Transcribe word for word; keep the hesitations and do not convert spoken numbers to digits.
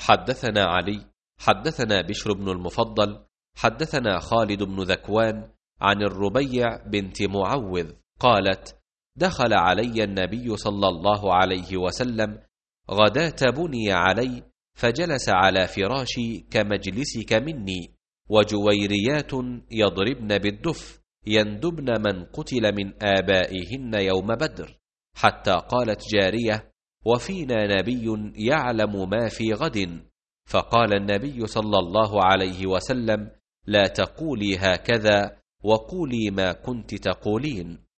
حدثنا علي حدثنا بشر بن المفضل حدثنا خالد بن ذكوان عن الربيع بنت معوذ قالت: دخل علي النبي صلى الله عليه وسلم غداة بني علي، فجلس على فراشي كمجلسك مني، وجويريات يضربن بالدف يندبن من قتل من آبائهن يوم بدر، حتى قالت جارية: وفينا نبي يعلم ما في غد. فقال النبي صلى الله عليه وسلم: لا تقولي هكذا، وقولي ما كنت تقولين.